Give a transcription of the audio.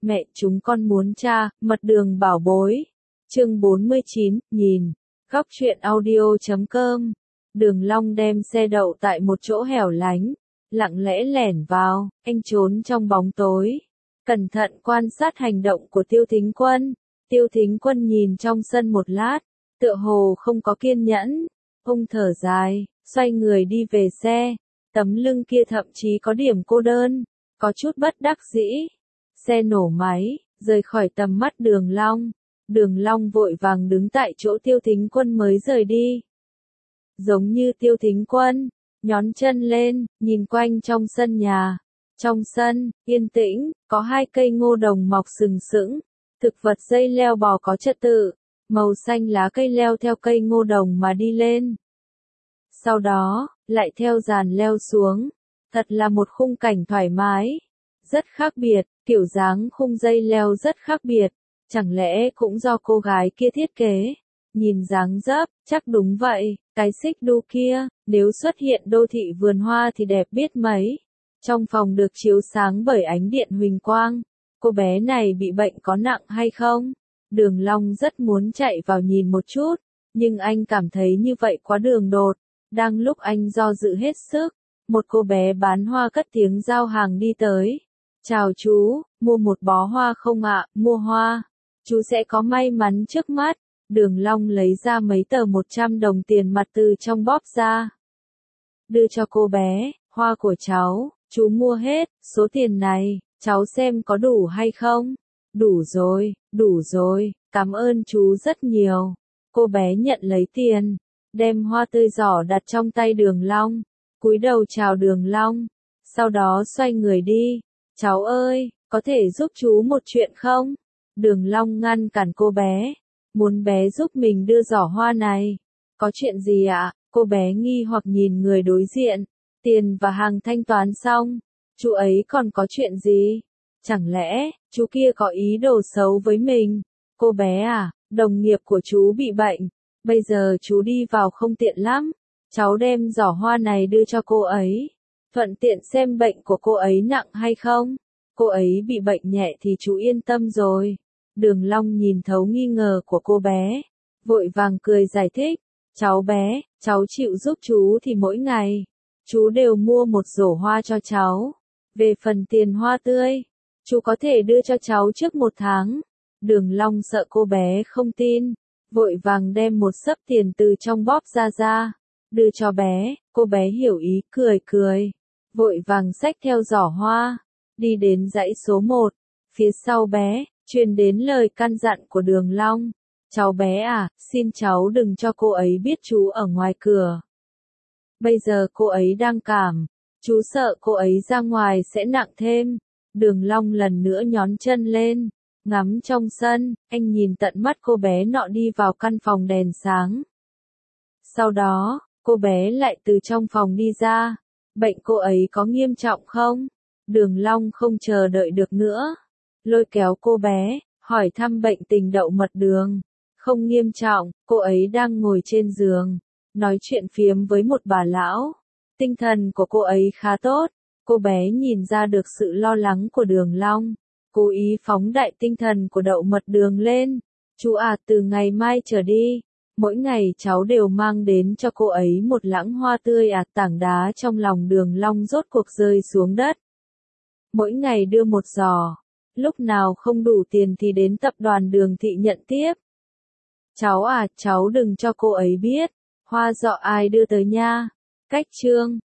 Mẹ chúng con muốn cha, mật đường bảo bối. Chương 49, nhìn. Góc truyện audio.com. Đường Long đem xe đậu tại một chỗ hẻo lánh, lặng lẽ lẻn vào, anh trốn trong bóng tối. Cẩn thận quan sát hành động của Tiêu Thính Quân. Tiêu Thính Quân nhìn trong sân một lát, tựa hồ không có kiên nhẫn. Ông thở dài, xoay người đi về xe. Tấm lưng kia thậm chí có điểm cô đơn, có chút bất đắc dĩ. Xe nổ máy, rời khỏi tầm mắt Đường Long. Đường Long vội vàng đứng tại chỗ Tiêu Thính Quân mới rời đi. Giống như Tiêu Thính Quân, nhón chân lên, nhìn quanh trong sân nhà. Trong sân, yên tĩnh, có 2 cây ngô đồng mọc sừng sững. Thực vật dây leo bò có trật tự, màu xanh lá cây leo theo cây ngô đồng mà đi lên. Sau đó, lại theo dàn leo xuống. Thật là một khung cảnh thoải mái. Rất khác biệt, kiểu dáng khung dây leo rất khác biệt. Chẳng lẽ cũng do cô gái kia thiết kế? Nhìn dáng dấp, chắc đúng vậy, cái xích đu kia, nếu xuất hiện đô thị vườn hoa thì đẹp biết mấy. Trong phòng được chiếu sáng bởi ánh điện huỳnh quang. Cô bé này bị bệnh có nặng hay không? Đường Long rất muốn chạy vào nhìn một chút, nhưng anh cảm thấy như vậy quá đường đột. Đang lúc anh do dự hết sức, một cô bé bán hoa cất tiếng giao hàng đi tới. Chào chú, mua một bó hoa không ạ? Mua hoa. Chú sẽ có may mắn trước mắt. Đường Long lấy ra mấy tờ 100 đồng tiền mặt từ trong bóp ra. Đưa cho cô bé, hoa của cháu, chú mua hết, số tiền này, cháu xem có đủ hay không? Đủ rồi, cảm ơn chú rất nhiều. Cô bé nhận lấy tiền, đem hoa tươi giỏ đặt trong tay Đường Long, cúi đầu chào Đường Long, sau đó xoay người đi. Cháu ơi, có thể giúp chú một chuyện không? Đường Long ngăn cản cô bé, muốn bé giúp mình đưa giỏ hoa này. Có chuyện gì ạ? Cô bé nghi hoặc nhìn người đối diện. Tiền và hàng thanh toán xong, chú ấy còn có chuyện gì? Chẳng lẽ, chú kia có ý đồ xấu với mình? Cô bé à, đồng nghiệp của chú bị bệnh, bây giờ chú đi vào không tiện lắm. Cháu đem giỏ hoa này đưa cho cô ấy, thuận tiện xem bệnh của cô ấy nặng hay không. Cô ấy bị bệnh nhẹ thì chú yên tâm rồi. Đường Long nhìn thấu nghi ngờ của cô bé, vội vàng cười giải thích. Cháu bé, cháu chịu giúp chú thì mỗi ngày, chú đều mua một rổ hoa cho cháu. Về phần tiền hoa tươi, chú có thể đưa cho cháu trước 1 tháng. Đường Long sợ cô bé không tin, vội vàng đem một xấp tiền từ trong bóp ra, đưa cho bé. Cô bé hiểu ý, cười, vội vàng xách theo giỏ hoa, đi đến dãy số 1. Phía sau bé, truyền đến lời căn dặn của Đường Long. Cháu bé à, xin cháu đừng cho cô ấy biết chú ở ngoài cửa. Bây giờ cô ấy đang cảm, chú sợ cô ấy ra ngoài sẽ nặng thêm. Đường Long lần nữa nhón chân lên, ngắm trong sân, anh nhìn tận mắt cô bé nọ đi vào căn phòng đèn sáng. Sau đó, cô bé lại từ trong phòng đi ra. Bệnh cô ấy có nghiêm trọng không? Đường Long không chờ đợi được nữa, lôi kéo cô bé, hỏi thăm bệnh tình đậu mật đường. Không nghiêm trọng, cô ấy đang ngồi trên giường, nói chuyện phiếm với một bà lão. Tinh thần của cô ấy khá tốt. Cô bé nhìn ra được sự lo lắng của Đường Long, cố ý phóng đại tinh thần của đậu mật đường lên. Chú à, từ ngày mai trở đi, mỗi ngày cháu đều mang đến cho cô ấy một lẵng hoa tươi à. Tảng đá trong lòng Đường Long rốt cuộc rơi xuống đất. Mỗi ngày đưa một giỏ, lúc nào không đủ tiền thì đến tập đoàn Đường Thị nhận tiếp. Cháu à, cháu đừng cho cô ấy biết, hoa giỏ ai đưa tới nha. Cách chương